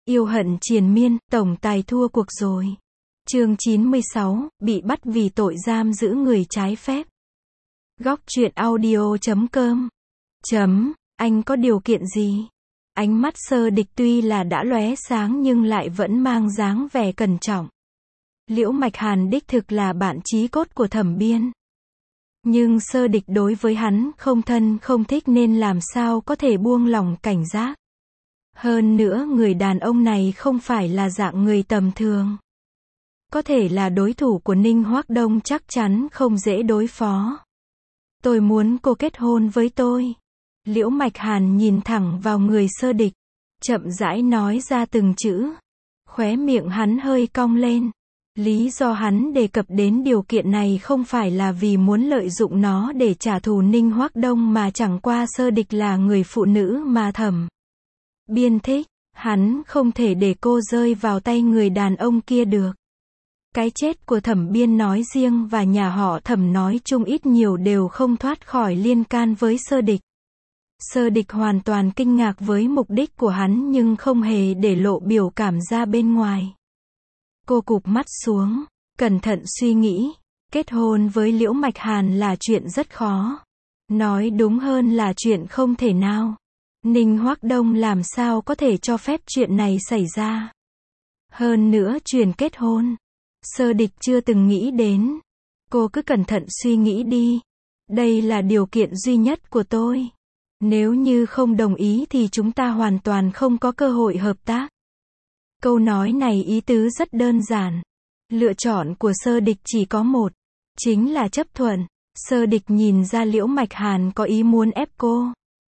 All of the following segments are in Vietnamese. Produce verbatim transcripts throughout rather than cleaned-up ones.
Yêu hận triền miên, tổng tài thua cuộc rồi. Chương chín mươi sáu, bị bắt vì tội giam giữ người trái phép. Góc truyện audio chấm com. Chấm, anh có điều kiện gì? Ánh mắt Sơ Địch tuy là đã lóe sáng nhưng lại vẫn mang dáng vẻ cẩn trọng. Liễu Mạch Hàn đích thực là bạn chí cốt của Thẩm Biên. Nhưng Sơ Địch đối với hắn không thân không thích nên làm sao có thể buông lỏng cảnh giác. Hơn nữa người đàn ông này không phải là dạng người tầm thường. Có thể là đối thủ của Ninh Hoác Đông, chắc chắn không dễ đối phó. Tôi muốn cô kết hôn với tôi. Liễu Mạch Hàn nhìn thẳng vào người Sơ Địch, chậm rãi nói ra từng chữ. Khóe miệng hắn hơi cong lên. Lý do hắn đề cập đến điều kiện này không phải là vì muốn lợi dụng nó để trả thù Ninh Hoác Đông, mà chẳng qua Sơ Địch là người phụ nữ mà Thẩm Biên thích. Hắn không thể để cô rơi vào tay người đàn ông kia được. Cái chết của Thẩm Biên nói riêng và nhà họ Thẩm nói chung ít nhiều đều không thoát khỏi liên can với Sơ Địch. Sơ Địch hoàn toàn kinh ngạc với mục đích của hắn nhưng không hề để lộ biểu cảm ra bên ngoài. Cô cụp mắt xuống, cẩn thận suy nghĩ. Kết hôn với Liễu Mạch Hàn là chuyện rất khó. Nói đúng hơn là chuyện không thể nào. Ninh Hoác Đông làm sao có thể cho phép chuyện này xảy ra. Hơn nữa chuyện kết hôn, Sơ Địch chưa từng nghĩ đến. Cô cứ cẩn thận suy nghĩ đi. Đây là điều kiện duy nhất của tôi. Nếu như không đồng ý thì chúng ta hoàn toàn không có cơ hội hợp tác. Câu nói này ý tứ rất đơn giản. Lựa chọn của Sơ Địch chỉ có một, chính là chấp thuận. Sơ Địch nhìn ra Liễu Mạch Hàn có ý muốn ép cô.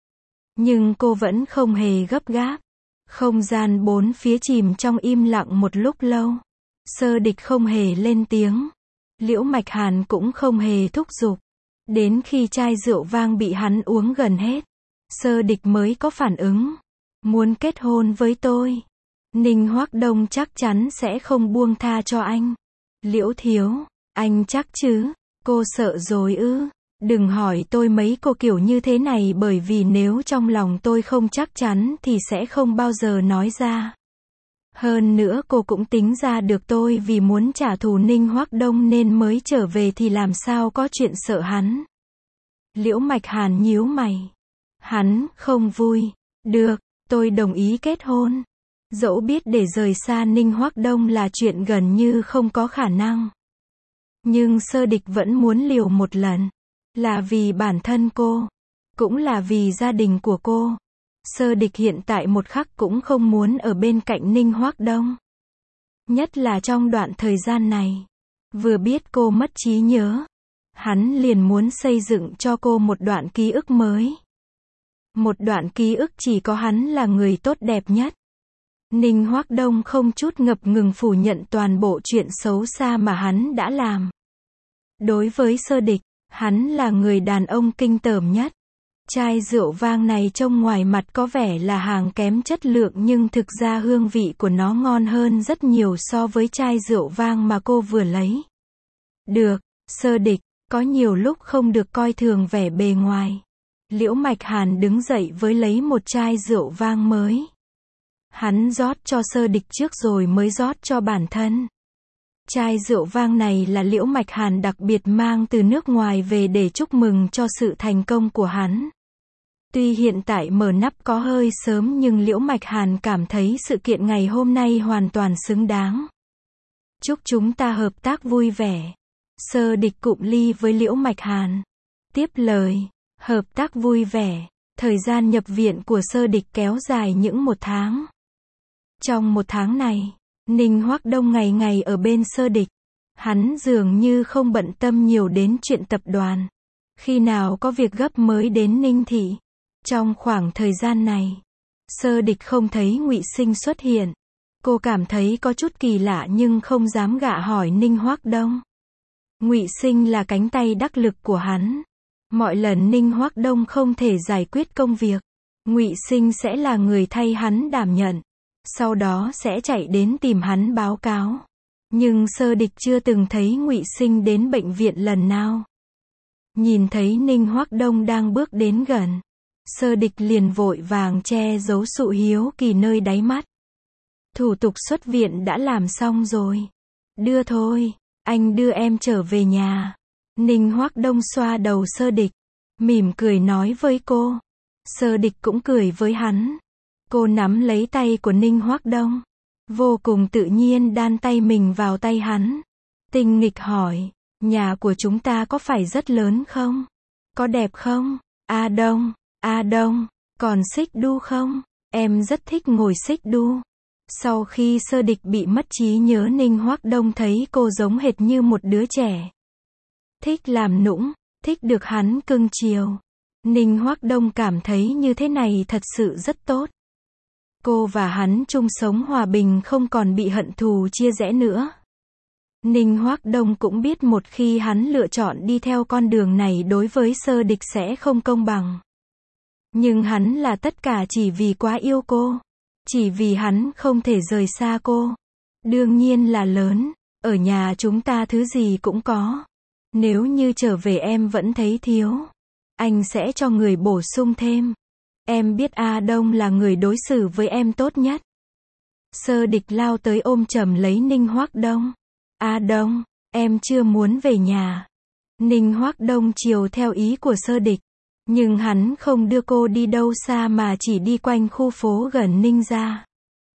Nhưng cô vẫn không hề gấp gáp. Không gian bốn phía chìm trong im lặng một lúc lâu. Sơ Địch không hề lên tiếng. Liễu Mạch Hàn cũng không hề thúc giục. Đến khi chai rượu vang bị hắn uống gần hết, Sơ Địch mới có phản ứng. Muốn kết hôn với tôi, Ninh Hoác Đông chắc chắn sẽ không buông tha cho anh. Liễu thiếu, anh chắc chứ? Cô sợ rồi ư? Đừng hỏi tôi mấy cô kiểu như thế này, bởi vì nếu trong lòng tôi không chắc chắn thì sẽ không bao giờ nói ra. Hơn nữa cô cũng tính ra được tôi vì muốn trả thù Ninh Hoác Đông nên mới trở về thì làm sao có chuyện sợ hắn. Liễu Mạch Hàn nhíu mày. Hắn không vui. Được, tôi đồng ý kết hôn. Dẫu biết để rời xa Ninh Hoác Đông là chuyện gần như không có khả năng. Nhưng Sơ Địch vẫn muốn liều một lần. Là vì bản thân cô. Cũng là vì gia đình của cô. Sơ Địch hiện tại một khắc cũng không muốn ở bên cạnh Ninh Hoác Đông. Nhất là trong đoạn thời gian này. Vừa biết cô mất trí nhớ, hắn liền muốn xây dựng cho cô một đoạn ký ức mới. Một đoạn ký ức chỉ có hắn là người tốt đẹp nhất. Ninh Hoác Đông không chút ngập ngừng phủ nhận toàn bộ chuyện xấu xa mà hắn đã làm. Đối với Sơ Địch, hắn là người đàn ông kinh tởm nhất. Chai rượu vang này trông ngoài mặt có vẻ là hàng kém chất lượng nhưng thực ra hương vị của nó ngon hơn rất nhiều so với chai rượu vang mà cô vừa lấy. Được, Sơ Địch, có nhiều lúc không được coi thường vẻ bề ngoài. Liễu Mạch Hàn đứng dậy với lấy một chai rượu vang mới. Hắn rót cho Sơ Địch trước rồi mới rót cho bản thân. Chai rượu vang này là Liễu Mạch Hàn đặc biệt mang từ nước ngoài về để chúc mừng cho sự thành công của hắn. Tuy hiện tại mở nắp có hơi sớm nhưng Liễu Mạch Hàn cảm thấy sự kiện ngày hôm nay hoàn toàn xứng đáng. Chúc chúng ta hợp tác vui vẻ. Sơ Địch cụm ly với Liễu Mạch Hàn. Tiếp lời, hợp tác vui vẻ. Thời gian nhập viện của Sơ Địch kéo dài những một tháng. Trong một tháng này, Ninh Hoác Đông ngày ngày ở bên Sơ Địch. Hắn dường như không bận tâm nhiều đến chuyện tập đoàn. Khi nào có việc gấp mới đến Ninh thị. Trong khoảng thời gian này, Sơ Địch không thấy Ngụy Sinh xuất hiện. Cô cảm thấy có chút kỳ lạ nhưng không dám gạ hỏi Ninh Hoác Đông. Ngụy Sinh là cánh tay đắc lực của hắn. Mọi lần Ninh Hoác Đông không thể giải quyết công việc, Ngụy Sinh sẽ là người thay hắn đảm nhận. Sau đó sẽ chạy đến tìm hắn báo cáo. Nhưng Sơ Địch chưa từng thấy Ngụy Sinh đến bệnh viện lần nào. Nhìn thấy Ninh Hoác Đông đang bước đến gần, Sơ Địch liền vội vàng che giấu sự hiếu kỳ nơi đáy mắt. Thủ tục xuất viện đã làm xong rồi. Đưa thôi, anh đưa em trở về nhà. Ninh Hoắc Đông xoa đầu Sơ Địch, mỉm cười nói với cô. Sơ Địch cũng cười với hắn. Cô nắm lấy tay của Ninh Hoắc Đông, vô cùng tự nhiên đan tay mình vào tay hắn. Tinh nghịch hỏi, nhà của chúng ta có phải rất lớn không? Có đẹp không? A Đông, A Đông, còn xích đu không? Em rất thích ngồi xích đu. Sau khi Sơ Địch bị mất trí nhớ, Ninh Hoắc Đông thấy cô giống hệt như một đứa trẻ. Thích làm nũng, thích được hắn cưng chiều. Ninh Hoắc Đông cảm thấy như thế này thật sự rất tốt. Cô và hắn chung sống hòa bình, không còn bị hận thù chia rẽ nữa. Ninh Hoắc Đông cũng biết một khi hắn lựa chọn đi theo con đường này đối với Sơ Địch sẽ không công bằng. Nhưng hắn là tất cả chỉ vì quá yêu cô. Chỉ vì hắn không thể rời xa cô. Đương nhiên là lớn. Ở nhà chúng ta thứ gì cũng có. Nếu như trở về em vẫn thấy thiếu, anh sẽ cho người bổ sung thêm. Em biết A Đông là người đối xử với em tốt nhất. Sơ Địch lao tới ôm chầm lấy Ninh Hoắc Đông. A Đông, em chưa muốn về nhà. Ninh Hoắc Đông chiều theo ý của Sơ Địch. Nhưng hắn không đưa cô đi đâu xa mà chỉ đi quanh khu phố gần Ninh gia.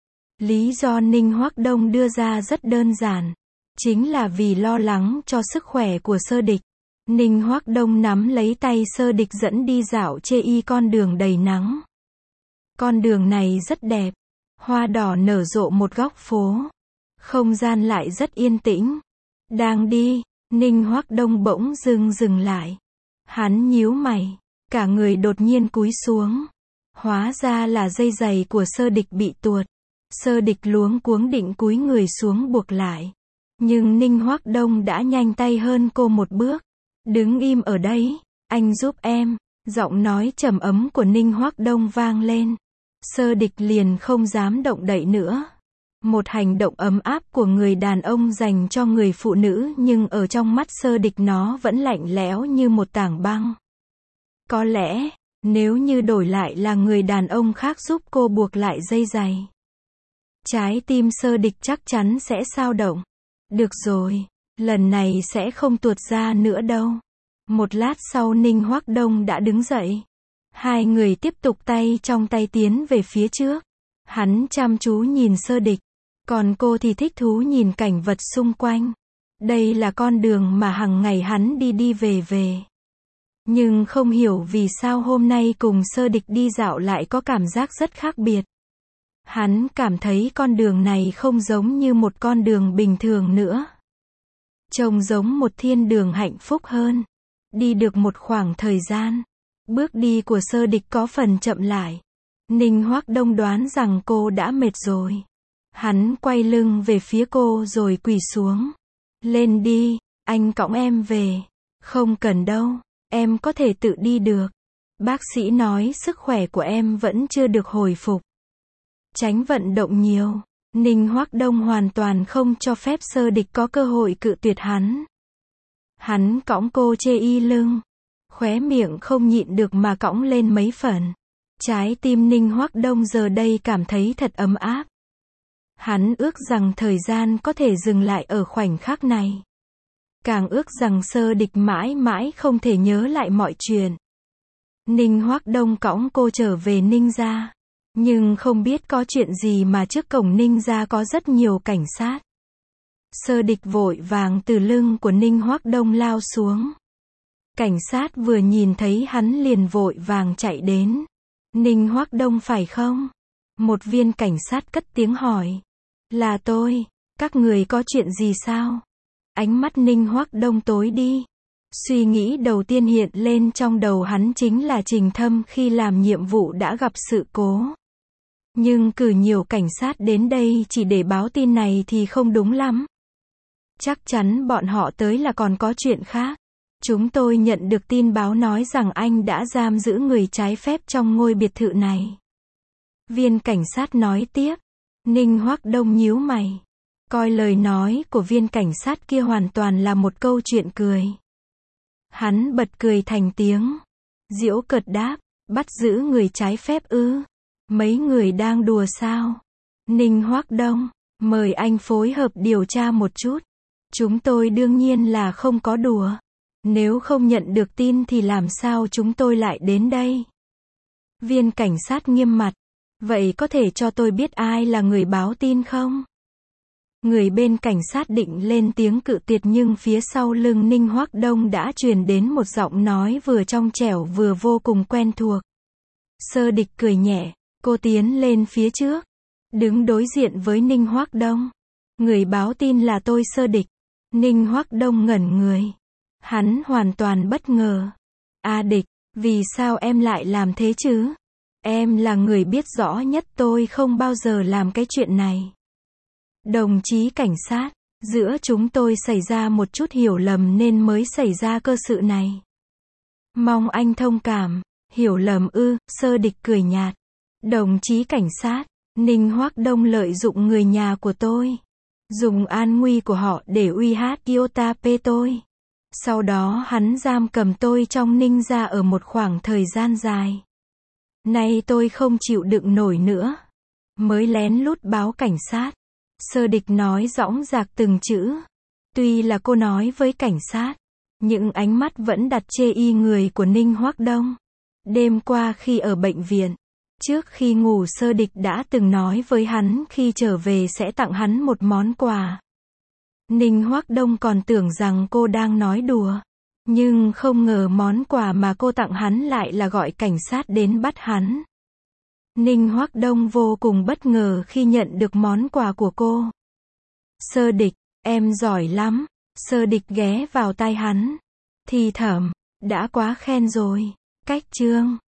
Lý do Ninh Hoắc Đông đưa ra rất đơn giản. Chính là vì lo lắng cho sức khỏe của Sơ Địch. Ninh Hoắc Đông nắm lấy tay Sơ Địch dẫn đi dạo chê y con đường đầy nắng. Con đường này rất đẹp. Hoa đỏ nở rộ một góc phố. Không gian lại rất yên tĩnh. Đang đi, Ninh Hoắc Đông bỗng dừng dừng lại. Hắn nhíu mày. Cả người đột nhiên cúi xuống. Hóa ra là dây giày của Sơ Địch bị tuột. Sơ Địch luống cuống định cúi người xuống buộc lại. Nhưng Ninh Hoắc Đông đã nhanh tay hơn cô một bước. Đứng im ở đấy, anh giúp em. Giọng nói trầm ấm của Ninh Hoắc Đông vang lên. Sơ Địch liền không dám động đậy nữa. Một hành động ấm áp của người đàn ông dành cho người phụ nữ, nhưng ở trong mắt Sơ Địch nó vẫn lạnh lẽo như một tảng băng. Có lẽ, nếu như đổi lại là người đàn ông khác giúp cô buộc lại dây giày, trái tim Sơ Địch chắc chắn sẽ xao động. Được rồi, lần này sẽ không tuột ra nữa đâu. Một lát sau Ninh Hoắc Đông đã đứng dậy. Hai người tiếp tục tay trong tay tiến về phía trước. Hắn chăm chú nhìn Sơ Địch, còn cô thì thích thú nhìn cảnh vật xung quanh. Đây là con đường mà hằng ngày hắn đi đi về về. Nhưng không hiểu vì sao hôm nay cùng Sơ Địch đi dạo lại có cảm giác rất khác biệt. Hắn cảm thấy con đường này không giống như một con đường bình thường nữa. Trông giống một thiên đường hạnh phúc hơn. Đi được một khoảng thời gian, bước đi của Sơ Địch có phần chậm lại. Ninh Hoắc Đông đoán rằng cô đã mệt rồi. Hắn quay lưng về phía cô rồi quỳ xuống. Lên đi, anh cõng em về. Không cần đâu, em có thể tự đi được. Bác sĩ nói sức khỏe của em vẫn chưa được hồi phục. Tránh vận động nhiều. Ninh Hoắc Đông hoàn toàn không cho phép Sơ Địch có cơ hội cự tuyệt hắn. Hắn cõng cô chê y lưng. Khóe miệng không nhịn được mà cõng lên mấy phần. Trái tim Ninh Hoắc Đông giờ đây cảm thấy thật ấm áp. Hắn ước rằng thời gian có thể dừng lại ở khoảnh khắc này. Càng ước rằng Sơ Địch mãi mãi không thể nhớ lại mọi chuyện. Ninh Hoắc Đông cõng cô trở về Ninh gia. Nhưng không biết có chuyện gì mà trước cổng Ninh gia có rất nhiều cảnh sát. Sơ Địch vội vàng từ lưng của Ninh Hoắc Đông lao xuống. Cảnh sát vừa nhìn thấy hắn liền vội vàng chạy đến. Ninh Hoắc Đông phải không? Một viên cảnh sát cất tiếng hỏi. Là tôi, các người có chuyện gì sao? Ánh mắt Ninh Hoắc Đông tối đi. Suy nghĩ đầu tiên hiện lên trong đầu hắn chính là Trình Thâm khi làm nhiệm vụ đã gặp sự cố. Nhưng cử nhiều cảnh sát đến đây chỉ để báo tin này thì không đúng lắm. Chắc chắn bọn họ tới là còn có chuyện khác. Chúng tôi nhận được tin báo nói rằng anh đã giam giữ người trái phép trong ngôi biệt thự này. Viên cảnh sát nói tiếp. Ninh Hoắc Đông nhíu mày. Coi lời nói của viên cảnh sát kia hoàn toàn là một câu chuyện cười. Hắn bật cười thành tiếng. Giễu cợt đáp. Bắt giữ người trái phép ư? Mấy người đang đùa sao? Ninh Hoắc Đông, mời anh phối hợp điều tra một chút. Chúng tôi đương nhiên là không có đùa. Nếu không nhận được tin thì làm sao chúng tôi lại đến đây? Viên cảnh sát nghiêm mặt. Vậy có thể cho tôi biết ai là người báo tin không? Người bên cảnh sát định lên tiếng cự tuyệt nhưng phía sau lưng Ninh Hoắc Đông đã truyền đến một giọng nói vừa trong trẻo vừa vô cùng quen thuộc. Sơ Địch cười nhẹ, cô tiến lên phía trước, đứng đối diện với Ninh Hoắc Đông. Người báo tin là tôi Sơ Địch. Ninh Hoắc Đông ngẩn người. Hắn hoàn toàn bất ngờ. A Địch, vì sao em lại làm thế chứ? Em là người biết rõ nhất tôi không bao giờ làm cái chuyện này. Đồng chí cảnh sát, giữa chúng tôi xảy ra một chút hiểu lầm nên mới xảy ra cơ sự này. Mong anh thông cảm. Hiểu lầm ư? Sơ Địch cười nhạt. Đồng chí cảnh sát, Ninh Hoắc Đông lợi dụng người nhà của tôi, dùng an nguy của họ để uy hiếp Yotape tôi. Sau đó hắn giam cầm tôi trong Ninh gia ở một khoảng thời gian dài. Nay tôi không chịu đựng nổi nữa, mới lén lút báo cảnh sát. Sơ Địch nói dõng dạc từng chữ. Tuy là cô nói với cảnh sát, nhưng ánh mắt vẫn đặt chê y người của Ninh Hoắc Đông. Đêm qua khi ở bệnh viện, trước khi ngủ Sơ Địch đã từng nói với hắn khi trở về sẽ tặng hắn một món quà. Ninh Hoắc Đông còn tưởng rằng cô đang nói đùa, nhưng không ngờ món quà mà cô tặng hắn lại là gọi cảnh sát đến bắt hắn. Ninh Hoắc Đông vô cùng bất ngờ khi nhận được món quà của cô. Sơ Địch, em giỏi lắm. Sơ Địch ghé vào tai hắn, thì thầm, đã quá khen rồi. Cách chương